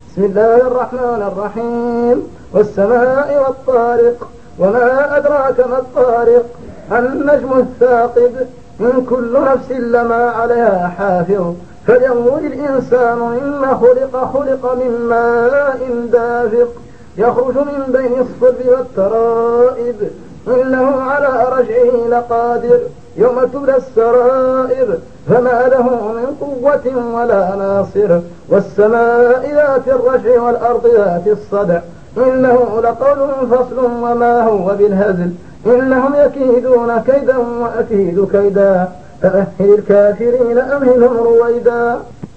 بسم الله الرحمن الرحيم. والسماء والطارق وما أدراك ما الطارق النجم الثاقب إن كل نفس لما عليها حافظ فلينظر الإنسان مما خلق من ماء دافق يخرج من بين الصلب والترائب إنه على رجعه لقادر يوم تبلى السرائر فما له من قوة ولا ناصر والسماء ذات الرجع والأرض ذات الصدع إنه لقول فصل وما هو بالهزل إنهم يكيدون كيدا وأكيد كيدا فمهل الكافرين أمهلهم رويدا.